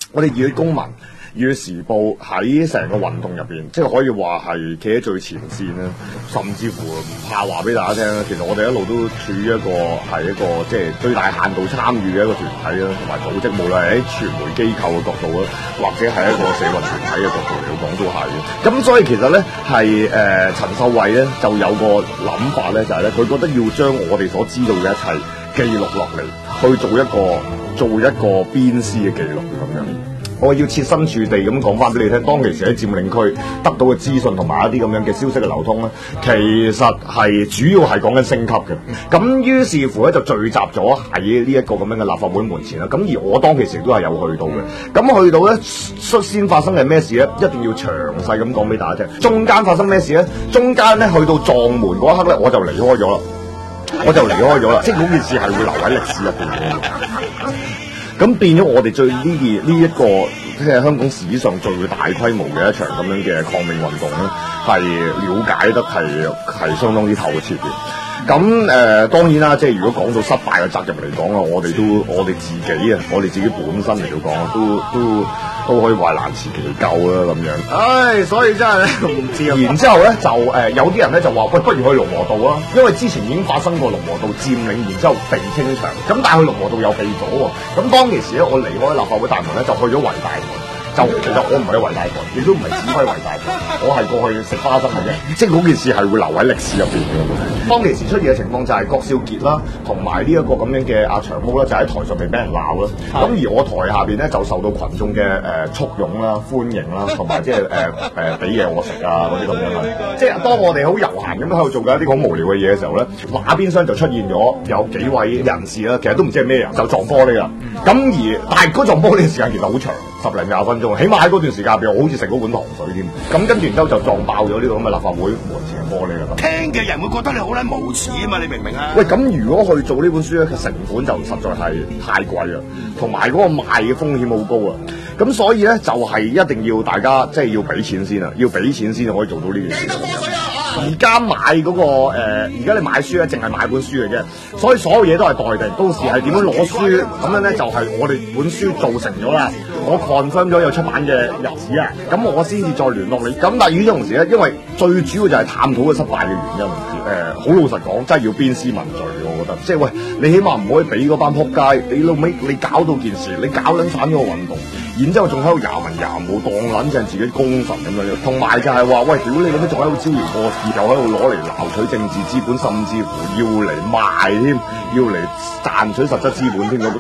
我哋熱血公民。熱血時報喺成個運動入邊，即係可以話係企喺最前線啦，甚至乎唔怕話俾大家聽啦。其實我哋一路都處於一個即係最大限度參與嘅一個團體啦，同埋組織，無論係喺傳媒機構嘅角度啦，或者係一個社運團體嘅角度嚟講都係嘅。咁所以其實咧係陳秀慧咧就有個諗法咧，就係咧佢覺得要將我哋所知道嘅一切記錄落嚟，去做一個鞭屍嘅記錄咁樣。我要設身處地咁講翻俾你聽，當其時喺佔領區得到嘅資訊同埋一啲咁樣嘅消息嘅流通咧，其實係主要係講緊升級嘅。咁於是乎咧就聚集咗喺呢一個咁樣嘅立法會門前啦。咁而我當其時都係有去到嘅。咁去到咧率先發生係咩事咧？一定要詳細咁講俾大家聽。中間發生咩事咧？中間咧去到撞門嗰一刻咧，我就離開咗啦。即係嗰件事係會留喺歷史入邊嘅。咁變咗我哋最呢一個即係香港史上最大規模嘅一場咁樣嘅抗命運動咧，係了解得係相當之透徹嘅。咁當然啦，即係如果講到失敗嘅責任嚟講啊，我哋自己本身嚟到講都可以話難辭其咎啦咁樣。所以真係咧唔知啊。然之後咧就有啲人咧就話喂，不如去龍和道啊，因為之前已經發生過龍和道佔領，然之後被清場。咁但係去龍和道又被咗喎。咁當其時咧，我離開立法會大門咧，就去咗圍大門。其實我唔係圍大門，亦都唔係指揮圍大門，我係過去食花生嘅啫。即係嗰件事係會留喺歷史入邊嘅。當其時出現嘅情況就係郭少傑啦，同埋呢一個咁樣嘅阿長毛啦，就喺台上面俾人鬧啦。咁而我台下邊咧就受到群眾嘅簇擁啦、歡迎啦，同埋即係俾嘢我食啊嗰啲咁樣啦。即係當我哋好悠閒咁喺度做緊一啲好無聊嘅嘢嘅時候咧，那邊廂就出現咗有幾位人士啦，其實都唔知係咩人，就撞玻璃啦。但係嗰撞玻璃嘅時間其實好長，10零20分鐘，起碼喺嗰段時間入邊，我好似食嗰碗糖水添。咁跟住然之後就撞爆咗呢個咁嘅立法會門前嘅玻璃啦。 聽嘅人會覺得你好撚無恥啊嘛，你明唔明啊？ 喂，咁如果去做呢本書咧，成本就實在係太貴啦，同埋嗰個賣嘅風險好高啊。咁所以咧就係一定要大家即係要俾錢先啊，要俾錢先可以做到呢件事。而家買嗰個而家你買書咧，淨係買本書嘅啫，所以所有嘢都係待定。到時係點樣攞書咁樣咧，就係我哋本書做成咗啦，我 confirm 咗有出版嘅日子啊，咁我先至再聯絡你。咁但係與此同時咧，因為最主要就係探討嘅失敗嘅原因。好老實講，真係要鞭屍問罪，我覺得。即係喂，你起碼唔可以俾嗰班撲街，你老尾你搞到件事，你搞撚散咗個運動，然之後仲喺度牙文牙武，當撚正自己功臣咁樣。同埋就係話，喂，屌你咁樣仲喺度招搖過市，又喺度攞嚟撈取政治資本，甚至乎要嚟賣添，要嚟賺取實質資本添。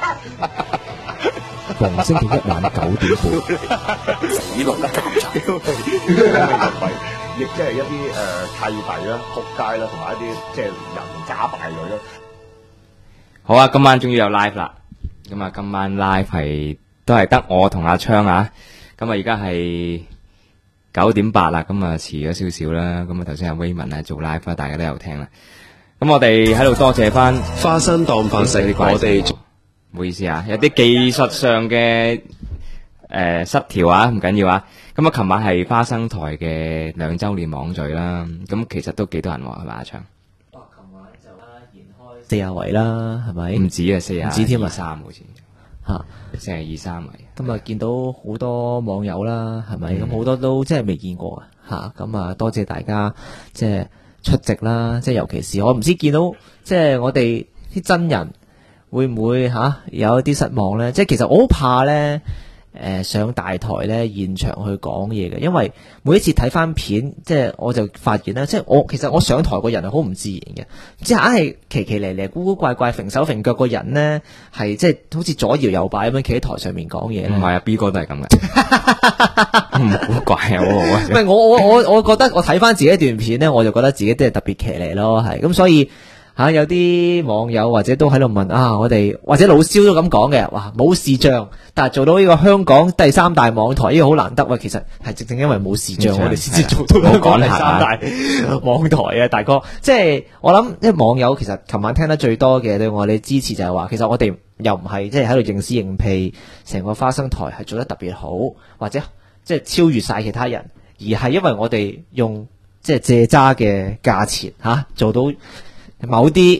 逢星期一晚9點半， 死落得咁慘。 亦即係一啲契弟啦、仆街啦，同埋一啲即係人渣敗類啦。 好啊，今晚終於有 live 啦。咁啊，今晚 live 都係得我同阿昌啊。咁啊，而家係9點8啦，咁啊遲咗少少啦。咁啊，頭先阿威文啊做 live 啦，大家都有聽啦。咁我哋喺度多謝翻花生當飯食，我哋唔好意思啊，有啲技術上嘅失調啊，唔緊要啊。咁啊，琴晚係花生台嘅2週年網聚啦，咁其實都幾多人喎，係咪阿昌？ 琴晚就延開40圍啦，係咪？ 唔止啊，40 唔止添啊， 23好似嚇，43圍。 咁啊，見到好多網友啦，係咪？咁好多都即係未見過啊，嚇！咁啊，多謝大家即係出席啦，即係尤其是我唔知見到即係我哋啲真人會唔會有一啲失望咧？即係其實我好怕咧。上大台咧現場去講嘢嘅，因為每一次睇翻片，即係我就發現咧，即係其實我上台個人係好唔自然嘅，即係硬係奇奇咧咧、古古怪怪、揈手揈腳個人咧，係即係好似左搖右擺咁樣企喺台上面講嘢。 唔係啊 ，B 哥都係咁嘅，唔好怪啊，好好啊。 唔係我覺得我睇翻自己一段片咧，我就覺得自己都係特別騎呢咯，係咁所以。有啲網友或者都喺度問啊，我哋或者老蕭都咁講嘅，哇冇視像，但係做到呢個香港第3大網台，呢個好難得。喂，其實係正因為冇視像，我哋先至做到香港第3大網台啊，大哥。即係我諗，即係網友其實琴晚聽得最多嘅對我哋支持就係話，其實我哋又唔係即係喺度認屎認屁，成個花生台係做得特別好，或者即係超越晒其他人，而係因為我哋用即係借渣嘅價錢做到。某啲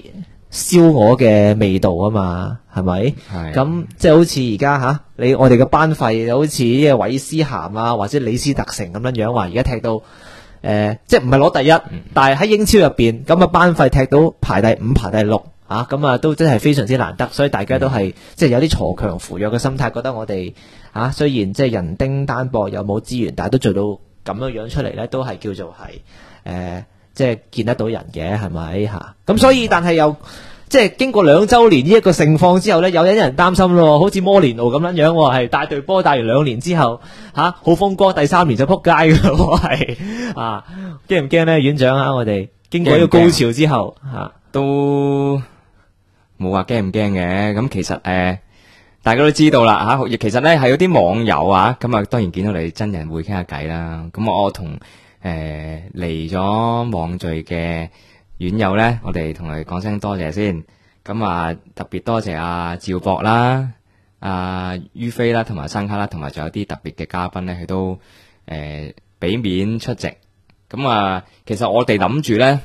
燒鵝嘅味道啊嘛，係咪？ 係咁即係好似而家我哋嘅班費好似呢個韋斯咸啊，或者李斯特城咁樣樣話，而家踢到即係唔係攞第一，但係喺英超入邊咁班費踢到排第五、排第六啊，咁啊都真係非常之難得，所以大家都係即係有啲鋤強扶弱嘅心態，覺得我哋雖然即係人丁單薄又冇資源，但係都做到咁樣樣出嚟咧，都係叫做係即係見得到人嘅，係咪吓？咁所以但係又即係經過2週年呢一個盛況之後咧，有人擔心咯，好似摩連奴咁樣樣，係帶隊波帶完2年之後好風光，第3年就撲街嘅喎，係驚唔驚咧，院長我哋經過呢個高潮之後都冇話驚唔驚嘅。咁其實大家都知道啦其實咧係有啲網友咁啊，當然見到你真人會傾下偈啦。咁我同嚟咗網聚嘅院友咧，我哋同佢講聲多謝先。咁啊，特別多謝阿趙博啦、阿于飛啦，同埋生卡啦，同埋仲有啲特別嘅嘉賓咧，佢都俾面出席。咁啊，其實我哋諗住咧，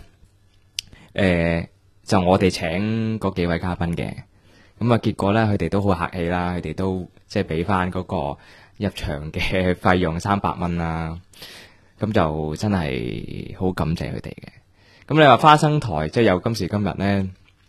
就我哋請嗰幾位嘉賓嘅。咁啊，結果咧，佢哋都好客氣啦，佢哋都即係俾翻嗰個入場嘅費用300蚊啦。咁就真係好感謝佢哋嘅。咁你話花生台即係有今時今日呢，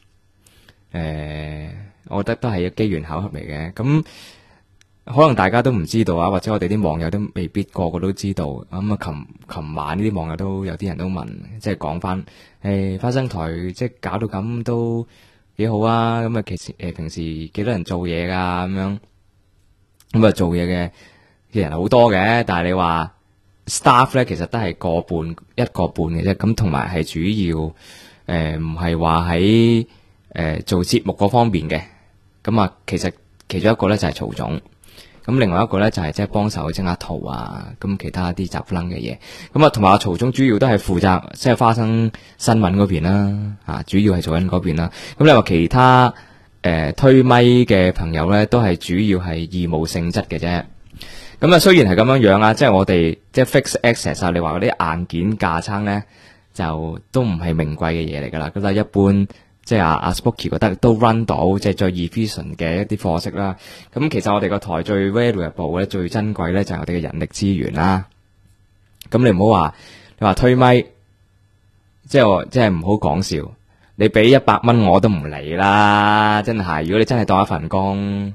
我覺得都係一機緣巧合嚟嘅。咁可能大家都唔知道或者我哋啲網友都未必個個都知道。咁啊，琴晚呢啲網友都有啲人都問，即係講翻，花生台即係搞到咁都幾好啊。咁啊，其實平時幾多人做嘢噶咁樣，咁啊做嘢嘅人好多嘅，但係你話staff 咧，其實都係一個半嘅啫，咁同埋係主要唔係話喺做節目嗰方面嘅。咁啊，其實其中一個咧就係曹總，咁另外一個咧就係即係幫手整下圖咁其他啲雜楞嘅嘢。咁啊，同埋阿曹總主要都係負責即係花生新聞嗰邊啦，主要係做緊嗰邊啦。咁你話其他推咪嘅朋友咧，都係主要係義務性質嘅啫。咁啊，雖然係咁樣樣即係我哋即係 fixed access 你話嗰啲硬件架撐咧，就都唔係名貴嘅嘢嚟噶啦。咁但係一般即係阿 Spooky 覺得都 run 到，即係最 efficient 嘅一啲課室啦。咁其實我哋個台最 valuable 咧，最珍貴咧就係我哋嘅人力資源啦。咁你唔好話你話推咪，即係唔好講笑。你俾100蚊我都唔嚟啦，真係。如果你真係當一份工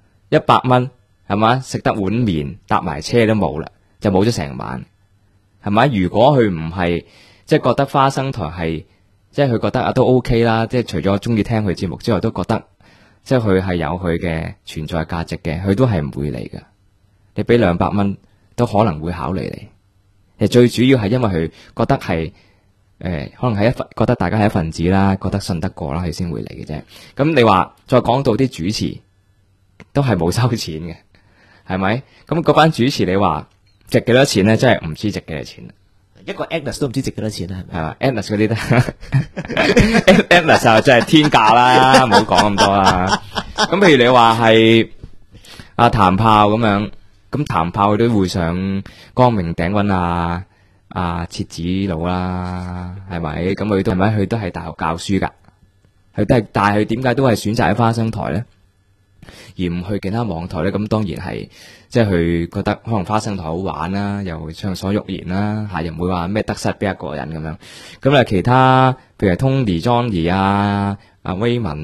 ，100蚊。係嘛？食得碗麵搭埋車都冇啦，就冇咗成晚，係咪？如果佢唔係即係覺得花生台係即係佢覺得都 OK 啦，即係除咗中意聽佢節目之外，都覺得即係佢係有佢嘅存在價值嘅，佢都係唔會嚟噶。你俾200蚊都可能會考慮你。最主要係因為佢覺得係可能係覺得大家係一份子啦，覺得信得過啦，佢先會嚟嘅啫。咁你話再講到啲主持都係冇收錢嘅。係咪？咁嗰班主持你話值幾多錢咧？真係唔知值幾多錢。 一個 Agnes 都唔知值幾多錢啊？ 係嘛？Agnes 嗰啲都 Agnes 就真係天價啦，唔好講咁多啦。咁譬如你話係阿譚炮咁樣，咁譚炮佢都會上光明頂搵阿切子佬啦，係咪？咁佢都係咪？佢都係大學教書噶，佢都係，但係佢點解都係選擇喺花生台咧？而唔去其他網台咧，咁當然係即係佢覺得可能花生台好玩啦，又暢所欲言啦，又唔會話咩得失俾一個人咁樣。咁其他譬如 Tony、Johnny 阿威文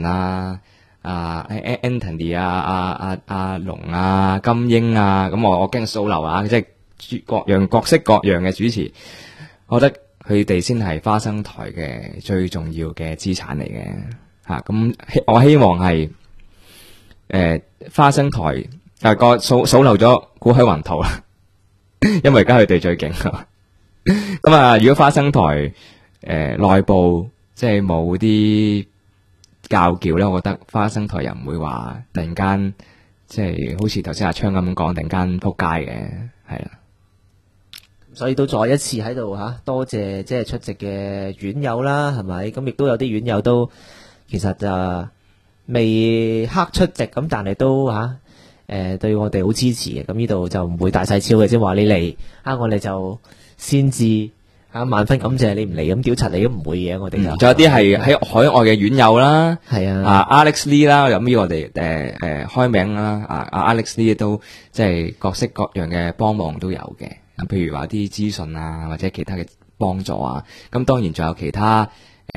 Anthony 阿龍金英咁我驚數流即係各式各樣嘅主持，我覺得佢哋先係花生台嘅最重要嘅資產嚟嘅吓。咁我希望係。花生台個數漏咗古海雲圖啦，因為而家佢哋最勁。咁如果花生台內部即係冇啲教教咧，我覺得花生台又唔會話突然間即係好似頭先阿昌咁講，突然間撲街嘅，係啦。 所以都再一次喺度多謝即係出席嘅院友啦，係咪？咁亦都有啲院友都其實未刻出席咁，但係都對我哋好支持嘅。咁呢度就唔會大細超嘅，即係話你嚟我哋就先至萬分感謝你唔嚟咁屌柒你都唔會嘅，我哋就仲有啲係喺海外嘅院友啦， 係啊， Alex Lee 啦，咁呢個我哋開名啦，Alex Lee 都即係各式各樣嘅幫忙都有嘅，譬如話啲資訊啊或者其他嘅幫助啊，咁當然仲有其他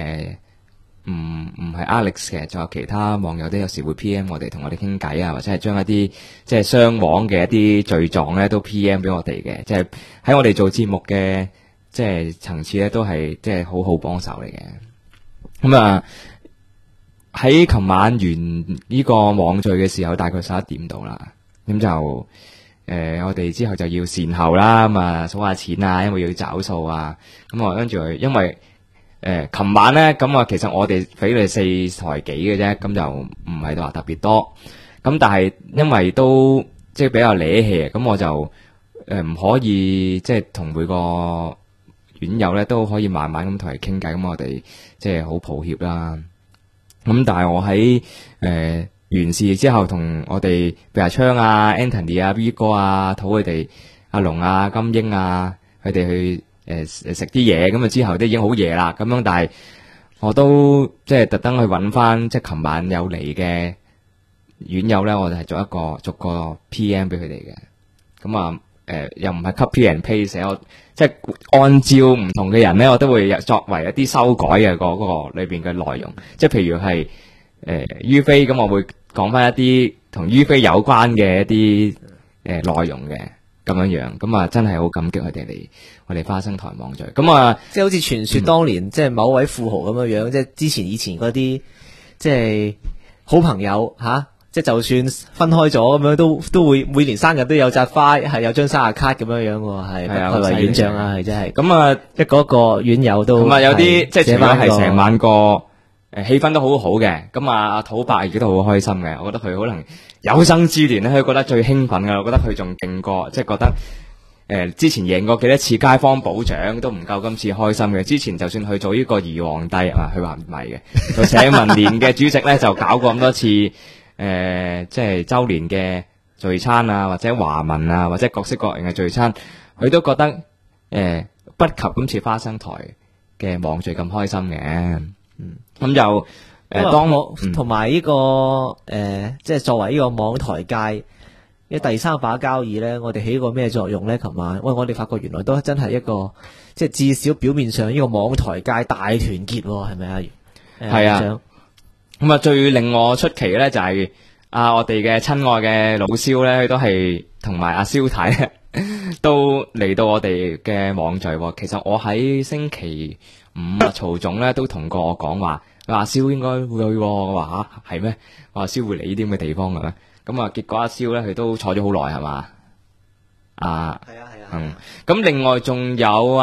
唔係 Alex 嘅，仲有其他網友都有時會 PM 我哋，同我哋傾偈啊，或者係將一啲即係雙網嘅一啲罪狀咧都 PM 俾我哋嘅，即係喺我哋做節目嘅即係層次咧都係即係好好幫手嚟嘅。咁啊喺琴晚完呢個網聚嘅時候，大概11點到啦，咁就我哋之後就要善後啦，咁啊數下錢啊，因為要找數啊，咁啊跟住因為琴晚咧，咁啊，其實我哋俾你4台幾嘅啫，咁就唔係話特別多。咁但係因為都即係比較理氣，咁我就唔可以即係同每個院友咧都可以慢慢咁同佢傾偈，咁我哋即係好抱歉啦。咁但係我喺完事之後，同我哋譬如阿昌啊、Anthony 啊、V 哥啊、討佢哋、阿龍啊、金英啊，佢哋去食啲嘢，咁啊之後都已經好夜啦，咁樣，但係我都即係特登去揾翻，即係琴晚有嚟嘅院友咧，我哋係逐個 PM 俾佢哋嘅，咁啊又唔係 copy and paste，我即係按照唔同嘅人咧，我都會作為一啲修改嘅嗰個裏邊嘅內容，即係譬如係於飛，咁我會講翻一啲同於飛有關嘅一啲內容嘅。咁樣，咁啊真係好感激佢哋嚟我哋花生台網聚，咁啊即係好似傳說當年，即係某位富豪咁樣，即係以前嗰啲即係好朋友吓，即係就算分開咗咁樣，都會每年生日都有扎花，係有張生日卡咁樣樣喎，係係咪院長啊？係真係，咁啊即係嗰個院友都咁啊有啲即係除咗係成晚個氣氛都好好嘅，咁啊土伯亦都好開心嘅，我覺得佢可能有生之年咧，佢覺得最興奮噶，我覺得佢仲勁過，即係覺得之前贏過幾多次街坊保獎都唔夠今次開心嘅。之前就算去做呢個兒皇帝啊，佢話唔係嘅，做社民連嘅主席咧就搞過咁多次即係周年嘅聚餐啊，或者華文啊，或者各式各樣嘅聚餐，佢都覺得不及今次花生台嘅網聚咁開心嘅。咁就當我同埋呢個即係作為呢個網台界嘅第三把交椅咧，我哋起個咩作用咧？琴晚我哋發覺原來都真係一個即係至少表面上呢個網台界大團結，係咪啊？係啊。咁啊，最令我出奇嘅咧就係我哋嘅親愛嘅老蕭咧，佢都係同埋阿蕭太咧都嚟到我哋嘅網聚。其實我喺星期5曹總咧都同過我講話，阿蕭應該會去。我話吓係咩？我話蕭會嚟呢啲咁嘅地方嘅咩？咁啊，結果阿蕭咧佢都坐咗好耐係嘛？係啊。咁另外仲有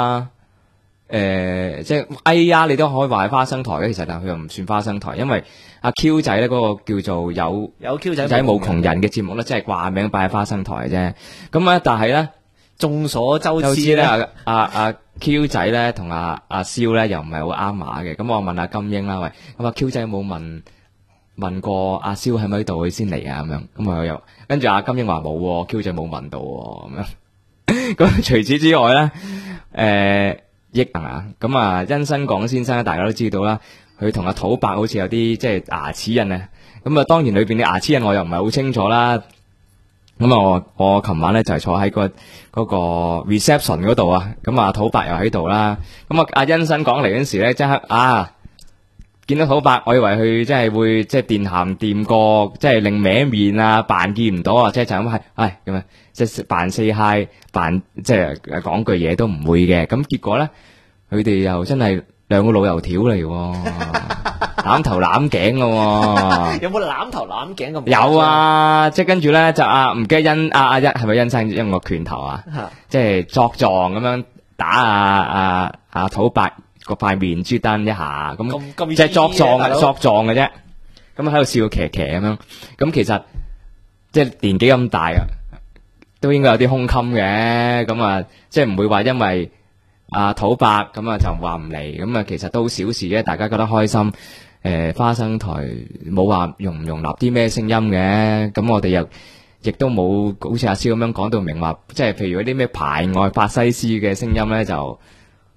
即係哎呀，你都可以話係花生台嘅，其實但佢又唔算花生台，因為阿 Q 仔咧嗰個叫做有 Q 仔冇窮人嘅節目咧，即係掛名擺喺花生台啫。咁啊，但係咧眾所周知咧，阿 Q 仔咧同阿蕭咧又唔係好啱碼嘅。咁我問阿金英啦，喂，咁阿 Q 仔有冇問過阿蕭喺咪喺度佢先嚟啊？咁樣，咁我又跟住阿金英話冇，Q 仔冇問到咁樣。咁除此之外咧，咁啊，殷新港先生大家都知道啦，佢同阿土伯好似有啲即係牙齒印啊。咁啊，當然裏邊啲牙齒印我又唔係好清楚啦。咁啊，我琴晚咧就係坐喺嗰個 reception 嗰度啊。咁啊，土伯又喺度啦。咁啊，阿殷新港嚟嗰時咧，即刻見到土伯，我以為佢即係會即係電鹹掂過，即係另歪面啊，扮見唔到啊，即係就咁係咁啊，即係扮 say hi，扮即係講句嘢都唔會嘅。咁結果咧，佢哋又真係兩個老油條嚟喎，攬頭攬頸嘅喎。有冇攬頭攬頸咁？有啊，即係跟住咧就唔記得阿一係咪殷生用個拳頭啊？即係作狀咁樣打阿土伯個塊面珠燈一下，咁即係作狀嘅啫。咁喺度笑騎騎咁樣。咁其實即係年紀咁大啊，都應該有啲胸襟嘅。咁啊，即係唔會話因為土伯咁啊就話唔嚟。咁啊，其實都小事嘅，大家覺得開心。花生台冇話容唔容納啲咩聲音嘅。咁我哋亦都冇好似阿蕭咁樣講到明話，即係譬如嗰啲咩排外法西斯嘅聲音咧就。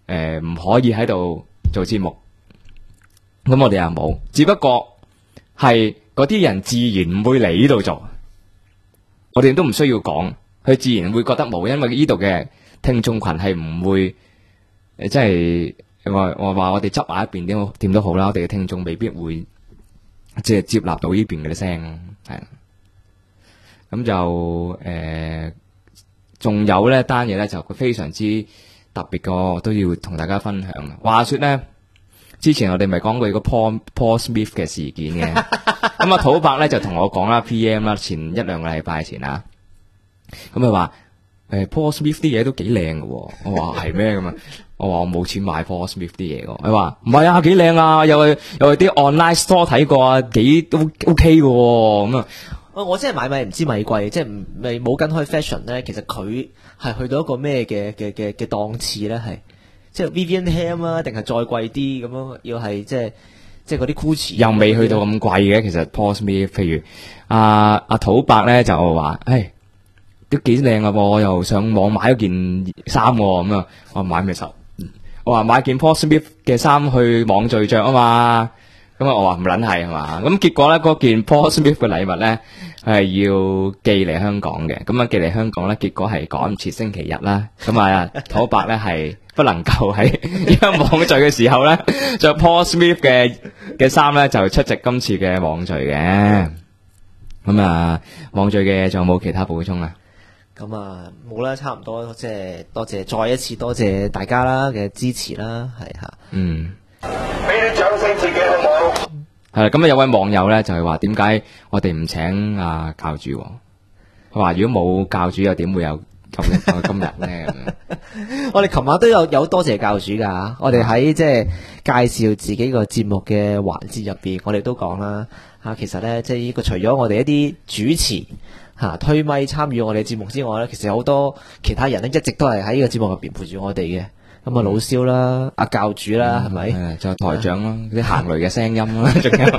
唔可以喺度做節目，咁我哋又冇，只不過係嗰啲人自然唔會嚟呢度做，我哋都唔需要講，佢自然會覺得冇，因為呢度嘅聽眾群係唔會即係我話我哋執埋一邊點都好啦，我哋嘅聽眾未必會即係接納到呢邊嘅聲，係咁就仲有呢單嘢咧就非常之特別嘅，我都要同大家分享。話說咧，之前我哋咪講過個 Paul Smith 嘅事件嘅，咁啊土伯咧就同我講啦 ，PM 啦，前1-2個禮拜前啊，咁佢話Paul Smith 啲嘢都幾靚嘅，我話係咩咁啊？我話我冇錢買 Paul Smith 啲嘢嘅，佢話唔係啊，幾靚啊，又係啲 online store 睇過啊，幾都 OK 嘅咁啊。 我真係買米唔知米貴，即係未冇跟開 fashion 咧。其實佢係去到一個咩嘅檔次咧？係即係 Vivienne Ham 啊，定係再貴啲咁樣？要係即係嗰啲 Gucci 又未去到咁貴嘅。其實 Paul Smith，譬如阿土伯咧就話，都幾靚啊！我又上網買咗件衫咁啊，我買咩衫？我話買件 Paul Smith 嘅衫去網聚着啊嘛。咁啊，我話唔撚係嘛，咁結果咧嗰件 Paul Smith 嘅禮物咧係要寄嚟香港嘅，咁啊寄嚟香港咧，結果係趕唔切星期日啦，咁啊土伯咧係不能夠喺呢個網聚嘅時候咧着 Paul Smith 嘅衫咧就出席今次嘅網聚嘅，咁啊網聚嘅仲有冇其他補充啊？ 咁啊冇啦，差唔多，即係多謝再一次多謝大家啦嘅支持啦，係吓， 俾啲掌聲自己好唔好？ 係啦，咁啊有位網友咧就係話點解我哋唔請教主？佢話如果冇教主又點會有今日咧？ 我哋琴晚都有多謝教主噶，我哋喺即係介紹自己個節目嘅環節入邊，我哋都講啦其實咧即係呢個除咗我哋一啲主持推咪參與我哋節目之外咧，其實有好多其他人咧一直都係喺呢個節目入邊陪住我哋嘅。咁啊，老蕭啦，阿教主啦，係咪？ 就台長啦，啲行雷嘅聲音啦，仲有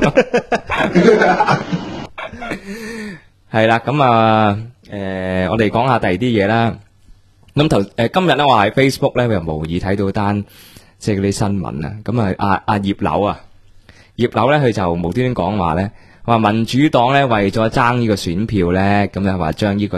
係啦。咁啊，我哋講下第二啲嘢啦。咁今日咧，我喺 Facebook 咧，又無意睇到單即係嗰啲新聞啊。咁啊，阿葉劉啊，葉劉咧，佢就無端端講話咧，話民主黨咧為咗爭呢個選票咧，咁就話將呢個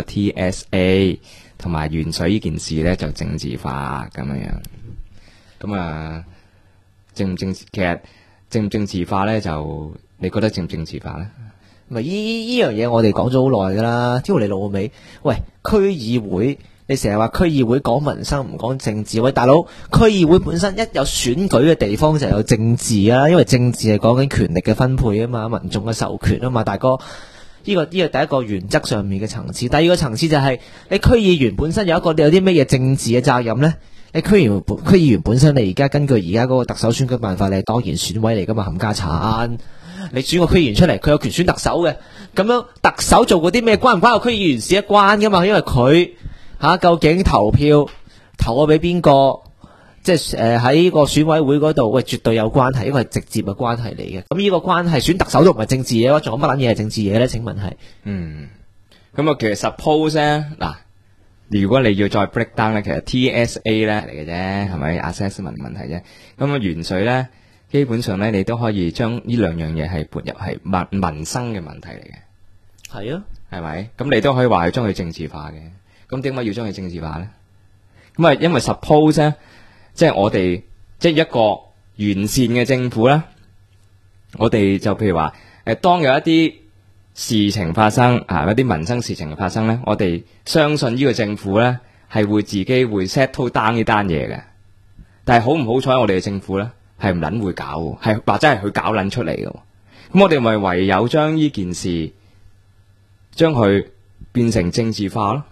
TSA 同埋鉛水呢件事咧就政治化咁樣。咁啊，政唔政治化咧？就你覺得政唔政治化咧？ 咪呢樣嘢我哋講咗好耐噶啦，挑你老味。喂，區議會你成日話區議會講民生唔講政治，喂大佬，區議會本身一有選舉嘅地方就有政治啊，因為政治係講緊權力嘅分配啊嘛，民眾嘅授權啊嘛，大哥。呢個第一個原則上面嘅層次，第二個層次就係你區議員本身有啲咩嘢政治嘅責任咧？你區議員本身，你而家根據而家嗰個特首選舉辦法，你係當然選委嚟噶嘛，冚家鏟。你選個區議員出嚟，佢有權選特首嘅。咁樣特首做過啲咩關唔關個區議員事一關噶嘛？因為佢究竟投票投咗俾邊個，即係喺個選委會嗰度，喂，絕對有關係，因為係直接嘅關係嚟嘅。咁呢個關係選特首都唔係政治嘢，仲有乜撚嘢係政治嘢咧？請問係？ 咁啊，其實 suppose 咧嗱。如果你要再 break down 咧，其實 TSA 咧嚟嘅啫，係咪 assessment 問題啫？咁啊，鉛水咧，基本上咧，你都可以將呢兩樣嘢係撥入係民生嘅問題嚟嘅。 係啊， 係咪？咁你都可以話係將佢政治化嘅。咁點解要將佢政治化咧？咁啊，因為 suppose 咧，即係我哋即係一個完善嘅政府咧，我哋就譬如話當有一啲事情發生一啲民生事情嘅發生咧，我哋相信呢個政府咧係會自己會 settle down 呢單嘢嘅。但係好唔好彩，我哋嘅政府咧係唔撚會搞，係或者係佢搞撚出嚟嘅。咁我哋咪唯有將呢件事將佢變成政治化咯。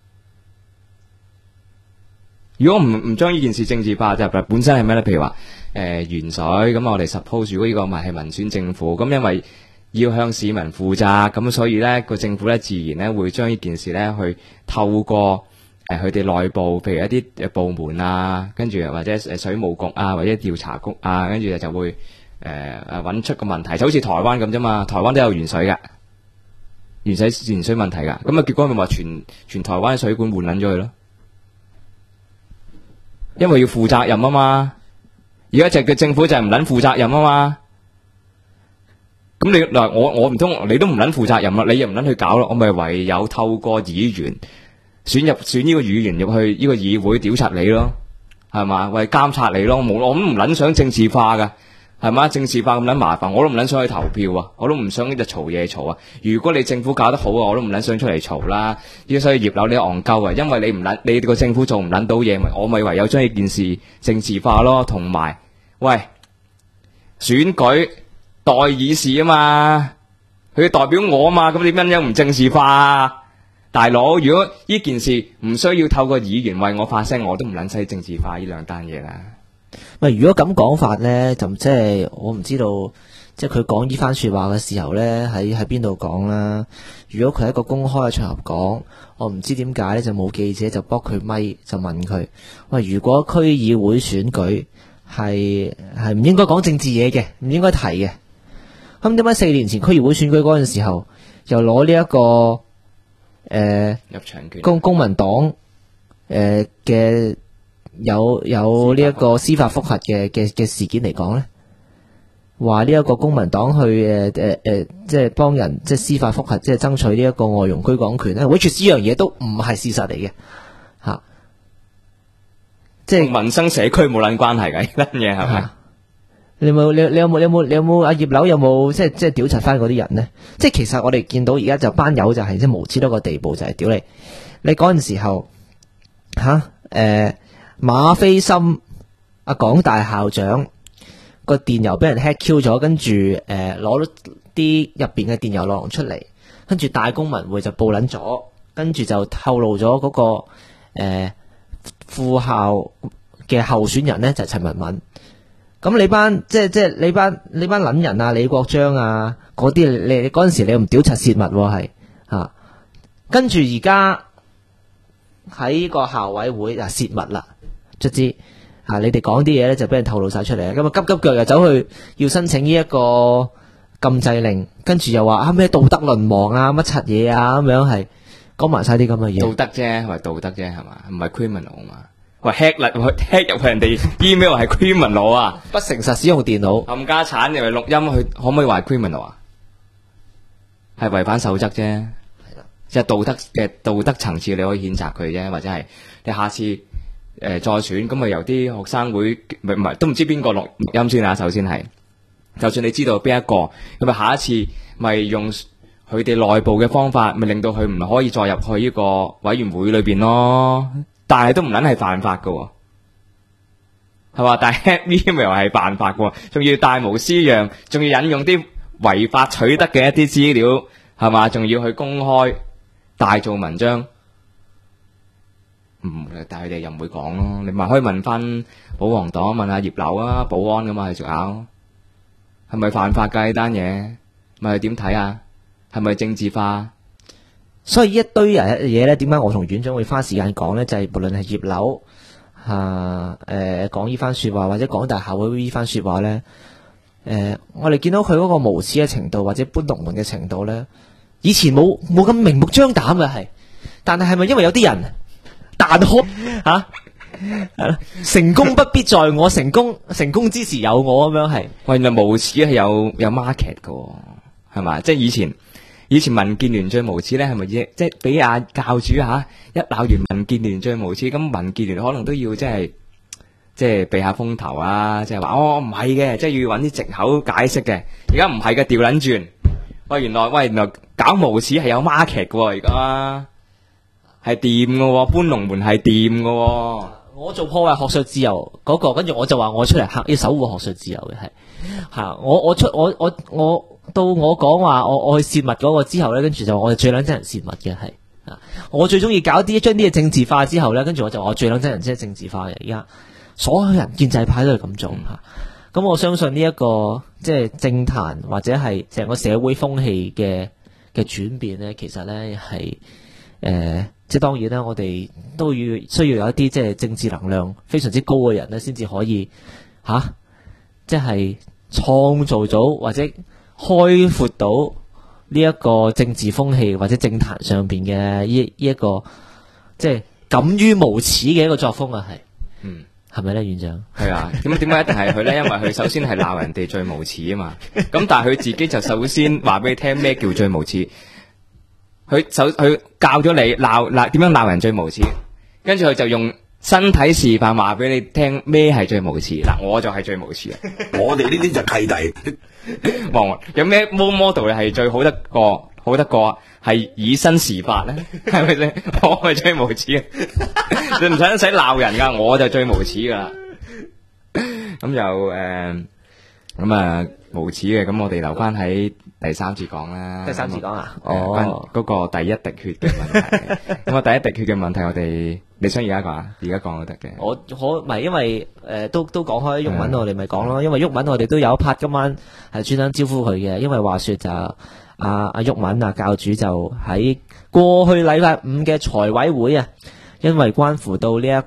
如果唔將呢件事政治化，就本身係咩咧？譬如話鉛水咁，我哋 suppose 如果呢個咪係民選政府，咁因為要向市民負責，咁所以咧個政府咧自然咧會將呢件事咧去透過佢哋內部，譬如一啲部門啊，跟住或者水務局啊，或者調查局啊，跟住就會揾出個問題，就好似台灣咁啫嘛。台灣都有鉛水㗎，鉛水問題㗎，咁啊結果咪話全台灣嘅水管換撚咗佢咯。 因為要負責任啊嘛。而家就嘅政府就係唔撚負責任啊嘛。咁你嗱我唔通你都唔撚負責任啦，你又唔撚去搞咯，我咪唯有透過議員選呢個議員入去呢個議會調查你咯，係嘛？為監察你咯，我都唔撚想政治化噶，係嘛？政治化咁撚麻煩，我都唔撚想去投票啊，我都唔想呢就嘈嘢嘈啊。如果你政府搞得好啊，我都唔撚想出嚟嘈啦。所以葉劉你戇鳩啊，因為你個政府做唔撚到嘢，我咪唯有將呢件事政治化咯。同埋，喂，選舉代議士啊嘛，佢代表我啊嘛，咁點樣唔政治化啊？大佬，如果呢件事唔需要透過議員為我發聲，我都唔撚使政治化呢兩單嘢啦。 喂，如果咁講法呢，就即係我唔知道，即係佢講呢番說話嘅時候呢，喺邊度講啦？如果佢喺一個公開嘅場合講，我唔知點解呢，就冇記者就駁佢咪，就問佢：喂，如果區議會選舉係唔應該講政治嘢嘅，唔應該提嘅，咁點解4年前區議會選舉嗰陣時候又攞呢一個入場券公民黨嘅有呢一個司法覆核嘅事件嚟講咧，話呢一個公民黨去即係幫人即係司法覆核，即係爭取呢一個外傭居港權咧，which 呢樣嘢都唔係事實嚟嘅吓，即係民生社區冇撚關係嘅呢單嘢係咪？ 你有冇阿葉劉有冇即係調查翻嗰啲人呢？即係其實我哋見到而家就班友就係即係無知到個地步，就係屌你嗰陣時候馬斐森港大校長個電郵俾人 hack Q 咗，跟住攞咗啲入邊嘅電郵內容出嚟，跟住大公民會就報撚咗，跟住就透露咗嗰個副校嘅候選人呢，就係陳文敏。咁你班即係你班撚人啊，李國章啊嗰啲，你嗰陣時你又唔屌柒泄密係吓，跟住而家喺個校委會泄密啦，卒之你哋講啲嘢咧就俾人透露晒出嚟，咁啊急急腳又走去要申請呢一個禁制令，跟住又話咩道德淪亡啊乜柒嘢啊咁樣，係講埋晒啲咁嘅嘢。 道德啫，係咪道德啫係嘛？唔係 criminal 啊嘛。喂 hack 入去人哋 email 係 criminal 啊！ 不誠實使用電腦冚家產又係錄音，佢可唔可以話係 criminal 啊？係違反守則啫，即係道德層次你可以譴責佢啫，或者係你下次再選咁咪由啲學生會唔係都唔知邊個錄音先啊？首先係，就算你知道邊一個，咁咪下一次咪用佢哋內部嘅方法，咪令到佢唔可以再入去呢個委員會裏邊咯。但係都唔撚係犯法噶，係嘛？但係 hack email 係犯法噶，仲要大無私樣，仲要引用啲違法取得嘅一啲資料，係嘛？仲要去公開大做文章，但係佢哋又唔會講咯。你咪可以問翻保皇黨，問下葉劉啊，保安噶嘛，去搞係咪犯法噶呢單嘢？咪點睇啊？係咪政治化？ 所以一堆人嘅嘢咧，點解我同院長會花時間講咧？就係無論係葉劉講呢番說話，或者港大校委呢番說話咧，我哋見到佢嗰個無恥嘅程度，或者搬龍門嘅程度咧，以前冇咁明目張膽嘅係，但係咪因為有啲人彈開成功不必在我，成功之時有我咁樣係？ 喂，原來無恥係有 market 嘅，係嘛？即係以前民建聯最無恥咧，係咪即係俾阿教主一鬧完民建聯最無恥，咁民建聯可能都要即係避下風頭啊！即係話唔係嘅，即係要揾啲藉口解釋嘅。而家唔係嘅，調撚轉。原來搞無恥係有 market 嘅，而家係掂嘅，搬龍門係掂嘅。 我做破壞學術自由嗰個，跟住我就話我出嚟要守護學術自由嘅係我到我講話我去泄密嗰個之後咧，跟住就我最撚憎人泄密嘅係我最中意搞將啲嘢政治化之後咧，跟住我就話我最撚憎人即係政治化嘅。而家所有人建制派都係咁做咁我相信呢一個即係政壇或者係成個社會風氣嘅轉變咧，其實咧係即係當然啦，我哋都需要有一啲即係政治能量非常之高嘅人咧，先至可以即係創造咗或者開闊到呢一個政治風氣或者政壇上邊嘅呢一個即係敢於無恥嘅一個作風啊，係係咪咧，院長？ 係啊，咁點解一定係佢咧？因為佢首先係鬧人哋最無恥啊嘛。咁但係佢自己就首先話俾你聽咩叫最無恥。佢教咗你鬧點樣鬧人最無恥，跟住佢就用身體示範話俾你聽咩係最無恥。嗱，我就係最無恥啊！ 我哋呢啲就契弟。 有咩 model 係最好得過係以身試法咧？係咪先？我係最無恥啊！你唔使鬧人噶，我就最無恥噶啦。咁就無恥嘅，咁我哋留翻喺第三節講啦。 第三節講啊？ 嗰個第一滴血嘅問題。咁啊，第一滴血嘅問題，你想而家講啊？而家講都得嘅。 我唔係因為都講開毓民，我哋咪講咯。因為毓民我哋都有一 part 今晚係專登招呼佢嘅，因為話說就阿毓民教主就喺過去禮拜五嘅財委會啊，因為關乎到呢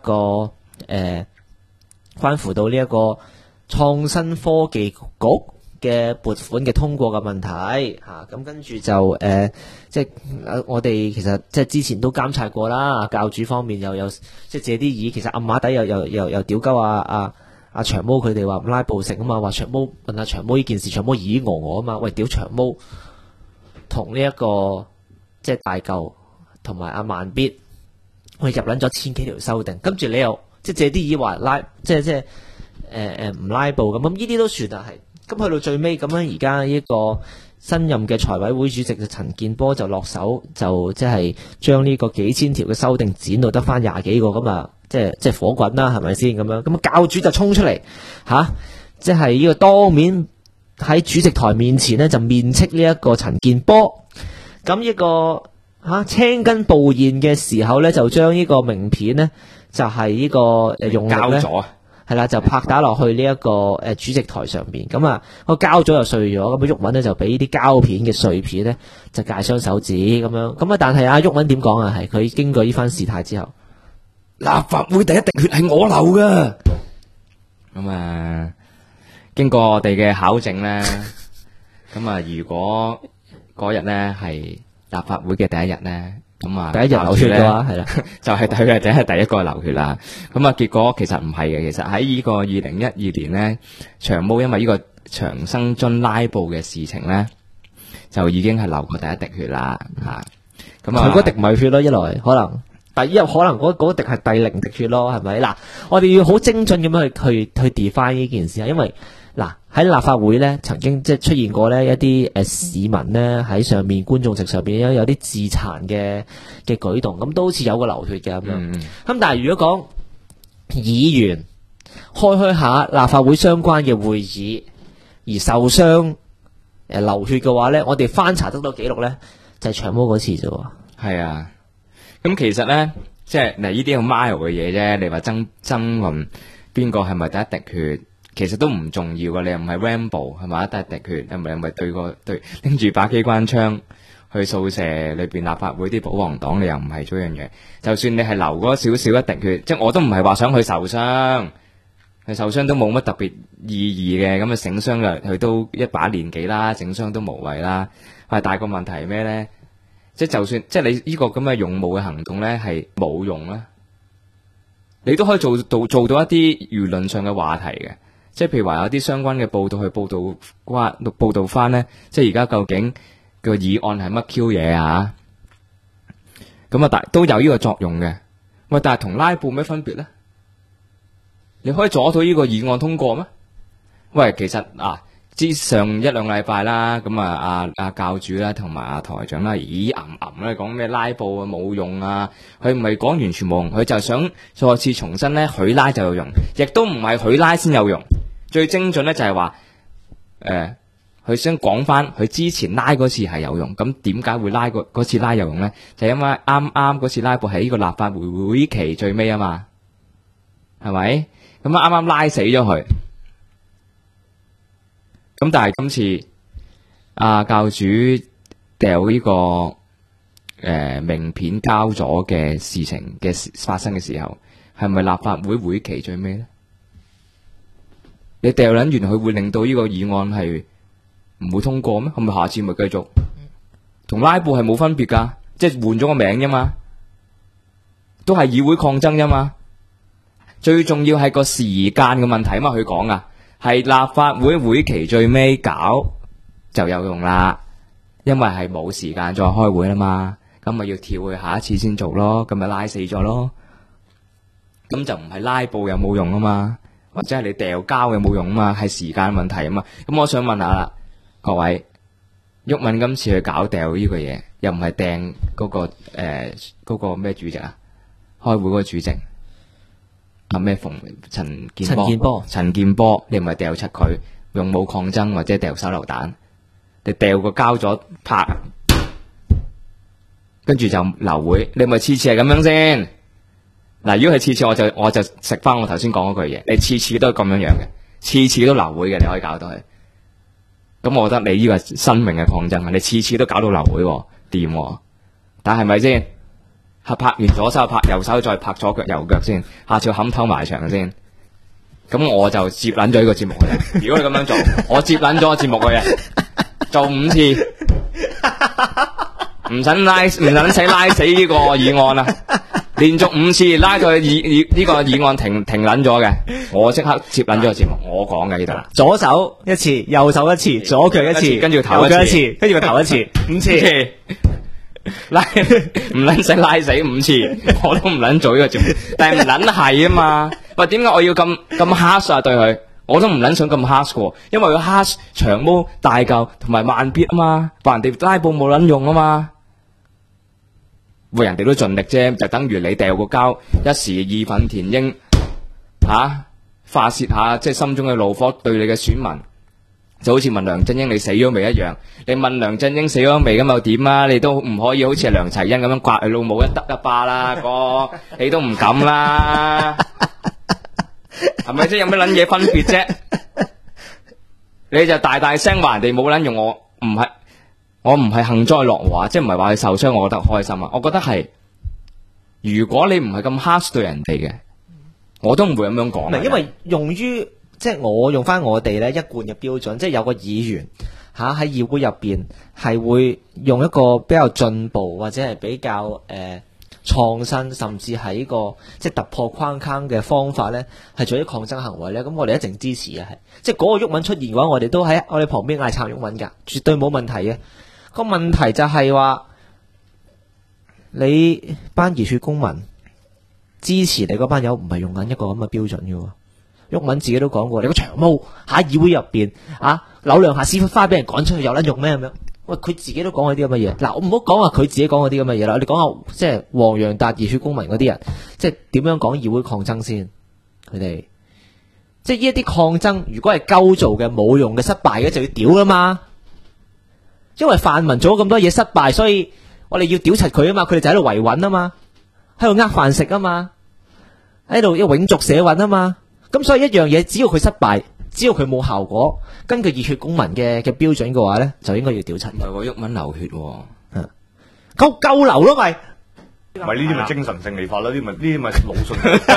一個創新科技局嘅撥款嘅通過嘅問題嚇，咁跟住就即係我哋其實即係之前都監察過啦，教主方面又有即係借啲意，其實暗馬底又屌鳩阿長毛佢哋話唔拉布成啊嘛，話長毛問阿長毛呢件事，長毛咦我啊嘛，喂屌長毛同呢一個即係大舊同埋阿慢必，我哋入撚咗千幾條修訂，跟住你又即係借啲意話拉即係唔拉布咁呢啲都算啊係。咁去到最尾咁樣，而家呢個新任嘅財委會主席陳健波就落手，就即係將呢個幾千條嘅修訂剪到得翻20幾個咁啊，即係火滾啦，係咪先咁樣？咁教主就衝出嚟即係呢個當面喺主席台面前呢，就面斥呢一個陳健波。咁呢個青筋暴現嘅時候呢，就將呢個名片呢，就係呢個用力呢交咗。 係啦，就拍打落去呢一個主席台上邊，咁個膠咗就碎咗，咁毓民呢就俾啲膠片嘅碎片呢，就界傷手指咁樣，咁但係毓民點講啊？係佢經過呢番事態之後， 立法會第一滴血係我流噶。咁經過我哋嘅考證咧，咁如果嗰日咧係立法會嘅第一日咧。咁第一日流血嘅話係啦， 就係第一個流血啦。結果其實唔係嘅，其實喺呢個2012年咧，長毛因為呢個長生津拉布嘅事情咧，就已經係流過第一滴血啦嚇。 佢嗰滴唔係血咯，一來可能第一可能嗰滴係第零滴血咯，係咪？嗱，我哋要好精準咁樣去 define 呢件事啊，因為嗱喺立法會咧，曾經即係出現過咧一啲市民咧喺上面觀眾席上邊有啲自殘嘅舉動，咁都好似有個流血嘅咁樣。咁但係如果講議員開下立法會相關嘅會議而受傷流血嘅話咧，我哋翻查得到記錄咧就係長毛嗰次啫。 係啊，咁其實咧即係嗱呢啲好 mild 嘅嘢啫，你話爭論邊個係咪第一滴血？其實都唔重要噶，你又唔係 Rambo 係咪？第一滴血，係咪對拎住把機關槍去掃射裏邊立法會啲保皇黨？你又唔係做樣嘢。就算你係流嗰少少一滴血，即係我都唔係話想佢受傷，佢受傷都冇乜特別意義嘅。咁整傷佢都一把年紀啦，整傷都無謂啦。但係個問題係咩咧？即係就算即係你呢個咁嘅勇武嘅行動咧，係冇用啦，你都可以做到一啲輿論上嘅話題嘅。即係譬如話有啲相關嘅報道去報道翻呢，即係而家究竟個議案係乜 Q 嘢啊？但都有呢個作用嘅。喂，但係同拉布咩分別呢？你可以阻到呢個議案通過咩？喂，其實之上一兩禮拜啦，咁阿教主啦，同埋阿台長啦，咧講咩拉布啊冇用啊，佢唔係講完全冇用，佢就想再次重申咧，佢拉就有用，亦都唔係佢拉先有用。最精準咧就係話，佢想講翻佢之前拉嗰次係有用，咁點解會拉嗰次拉有用咧？就因為啱嗰次拉布喺呢個立法會期最尾啊嘛，係咪？咁啱啱拉死咗佢。咁但係今次教主掉呢個名片交咗嘅事情嘅發生嘅時候，係咪立法會會期最尾咧？你掉撚完佢會令到呢個議案係唔會通過咩？係咪下次咪繼續？同拉布係冇分別噶，即係換咗個名啫嘛，都係議會抗爭啫嘛。 最重要係個時間嘅問題嘛。佢講啊，係立法會會期最尾搞就有用啦，因為係冇時間再開會啦嘛，咁咪要跳去下一次先做咯，咁咪拉死咗咯。咁就唔係拉布有冇用啊嘛，或者係你掉膠有冇用啊嘛，係時間問題啊嘛。咁我想問下啦，各位，毓民今次去搞掉呢個嘢，又唔係掟嗰個咩主席啊？開會嗰個主席啊咩陳健波，你唔係掉出佢，用武抗爭或者掉手榴彈，你掉個膠咗拍，跟住就流會，你咪次次係咁樣先。嗱，如果係次次我就食翻我頭先講嗰句嘢，你次次都係咁樣嘅，次次都流會嘅，你可以搞到佢。咁我覺得你呢個係生命嘅抗爭啊！你次次都搞到流會，掂？但係咪先？拍完左手拍右手，再拍左腳右腳先，下次冚頭埋牆先。咁我就接捻咗呢個節目嘅。如果你咁樣做，我接捻咗個節目嘅，做5次，唔使拉死呢個議案啦。連續5次拉佢呢個議案停捻咗嘅，我即刻接捻咗個節目，我講嘅呢度啦。 左手一次，右手一次，左腳一次， 跟住頭一次， 跟住個頭一次，5次。 拉唔捻使拉死5次，我都唔捻做呢個節目，但係唔捻係啊嘛。喂，點解我要咁 harsh 啊？對佢，我都唔捻想咁 harsh 嘅，因為佢 harsh 長毛大嚿同埋慢必啊嘛，話人哋拉布冇捻用啊嘛。喂，人哋都盡力啫，就等於你掉個膠，一時義憤填膺，發泄下即係心中嘅怒火對你嘅選民。就好似問梁振英你死咗未一樣，你問梁振英死咗未咁又點啊？你都唔可以好似梁齊恩咁樣刮佢老母一巴啦，哥，你都唔敢啦，係咪先？有咩撚嘢分別啫？你就大大聲話人哋冇撚用，我唔係幸災樂禍，即係唔係話佢受傷，我覺得開心啊！我覺得係，如果你唔係咁 harsh 對人哋嘅，我都唔會咁樣講。 因為用於。即係我用翻我哋咧一貫嘅標準，即係有個議員喺議會入邊係會用一個比較進步或者係比較創新，甚至係一個即係突破框框嘅方法咧，係做啲抗爭行為咧。咁我哋一定支持嘅，係即係嗰個毓民出現嘅話，我哋都喺我哋旁邊嗌撐毓民㗎，絕對冇問題嘅。個問題就係話你班熱血公民支持你嗰班友唔係用緊一個咁嘅標準嘅喎。毓民自己都講過，你個長毛喺議會入邊扭兩下屎忽花俾人趕出去有得用咩咁樣？喂，佢自己都講嗰啲咁嘅嘢。嗱，我唔好講話佢自己講嗰啲咁嘅嘢啦，我哋講下即係黃洋達熱血公民嗰啲人，即係點樣講議會抗爭先？佢哋即係呢一啲抗爭，如果係鳩做嘅冇用嘅失敗嘅，就要屌㗎嘛。因為泛民做咗咁多嘢失敗，所以我哋要屌柒佢啊嘛。佢哋就喺度維穩啊嘛，喺度飯食啊嘛，喺度永續社運啊嘛。咁所以一樣嘢，只要佢失敗，只要佢冇效果，根據熱血公民嘅標準嘅話咧，就應該要屌柒。唔係喎，毓民流血喎，夠流咯咪？ 唔係呢啲咪精神勝利法啦，呢啲咪魯迅。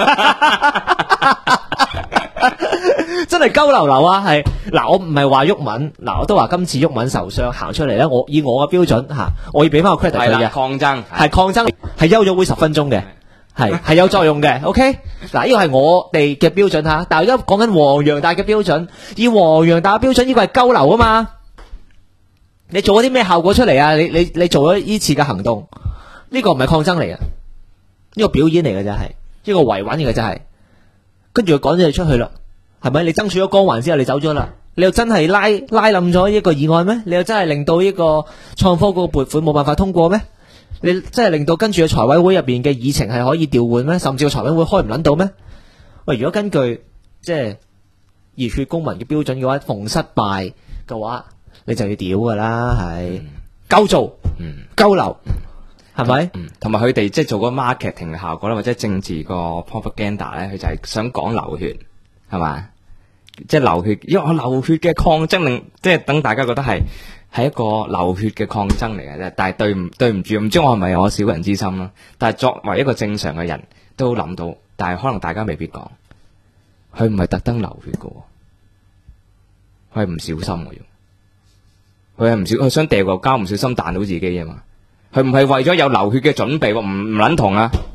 真係鳩流流啊！係嗱，我唔係話毓民，嗱我都話今次毓民受傷行出嚟咧，我以我嘅標準我要俾翻個 credit 佢嘅。 抗爭係休咗會10分鐘嘅。係有作用嘅，OK？嗱，呢個係我哋嘅標準吓，但係而家講緊黃洋達嘅標準，以黃洋達嘅標準，呢個係鳩流啊嘛。你做咗啲咩效果出嚟啊？你做咗呢次嘅行動，呢個唔係抗爭嚟嘅，呢個表演嚟嘅啫，係呢個維穩嚟嘅啫，係。跟住佢趕咗你出去啦，係咪？你爭取咗光環之後，你走咗啦，你又真係拉冧咗一個議案咩？你又真係令到呢個創科嗰個撥款冇辦法通過咩？你真係令到跟住個財委會入邊嘅議程係可以調換咩？甚至個財委會開唔捻到咩？喂，如果根據即係熱血公民嘅標準嘅話，逢失敗嘅話，你就要屌噶啦，係鳩做，鳩流，係咪？ 同埋佢哋即係做個 marketing 嘅效果啦，或者政治個 propaganda 咧，佢就係想講流血，係嘛？即係流血，因為我流血嘅抗爭令，即係等大家覺得係一個流血嘅抗爭嚟嘅啫。但係對唔住，唔知我係咪有小人之心啦？但係作為一個正常嘅人都諗到，但係可能大家未必講，佢唔係特登流血嘅，佢係唔小心嘅，佢想掉個膠，唔小心彈到自己啊嘛。佢唔係為咗有流血嘅準備，唔撚同啊！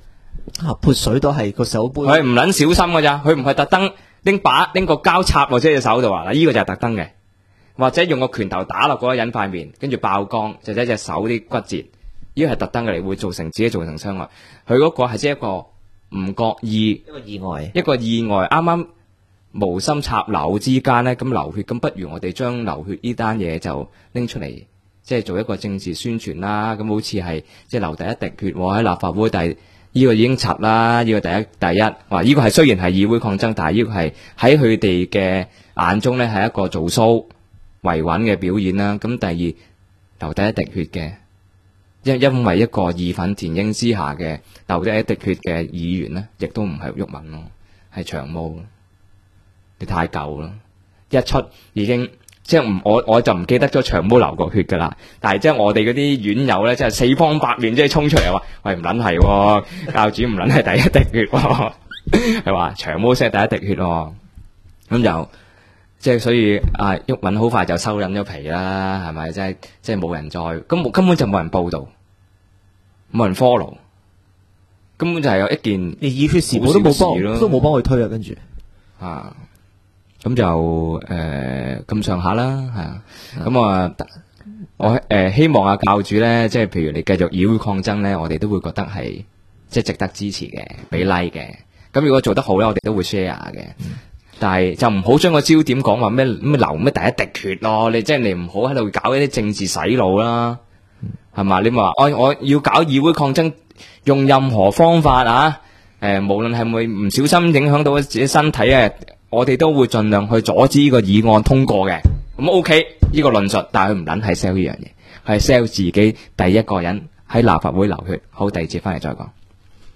潑水都係個手杯， 佢係唔撚小心噶咋，佢唔係特登拎個膠插落隻手度啊！嗱，呢個就係特登嘅，或者用個拳頭打落嗰個人塊面，跟住爆光，就係隻手啲骨折，呢個係特登嘅，你會造成自己造成傷害。佢嗰個係即係一個唔覺意一個意外， 啱啱無心插柳之間呢，咁流血，咁不如我哋將流血呢單嘢就拎出嚟，即係做一個政治宣傳啦。咁好似係即係流第一滴血喺立法會，但係呢個已經柒啦。呢個第一，話呢個係雖然係議會抗爭，但係呢個係喺佢哋嘅眼中呢係一個做 show 維穩嘅表演啦。咁第二，流第一滴血嘅，因為一個義憤填膺之下嘅流第一滴血嘅議員呢，亦都唔係毓民咯，係長毛。你太舊啦，一出已經即係我就唔記得咗長毛流過血噶啦，但係即係我哋嗰啲院友咧，即係四方八面即係衝出嚟話，喂唔撚係，教主唔撚係第一滴血，係話長毛先係第一滴血，咁就即係所以毓民好快就收撚咗皮啦，係咪？即係冇人再根本就冇人報道，冇人 follow，根本就係有一件連熱血時報都冇幫佢推啊，跟住咁就咁上下啦，係啊。咁我希望教主咧，即係譬如你繼續議會抗爭咧，我哋都會覺得係即係值得支持嘅，俾 like 嘅。咁如果做得好咧，我哋都會 share 嘅。但係就唔好將個焦點講話咩流咩第一滴血咯，你唔好喺度搞一啲政治洗腦啦，係嘛？你咪話我要搞議會抗爭，用任何方法無論係咪唔小心影響到自己身體我哋都會盡量去阻止呢個議案通過嘅。咁 OK 呢個論述，但係佢唔撚係 sell 呢樣嘢，係 sell 自己第一個人喺立法會流血。好，第二節翻嚟再講。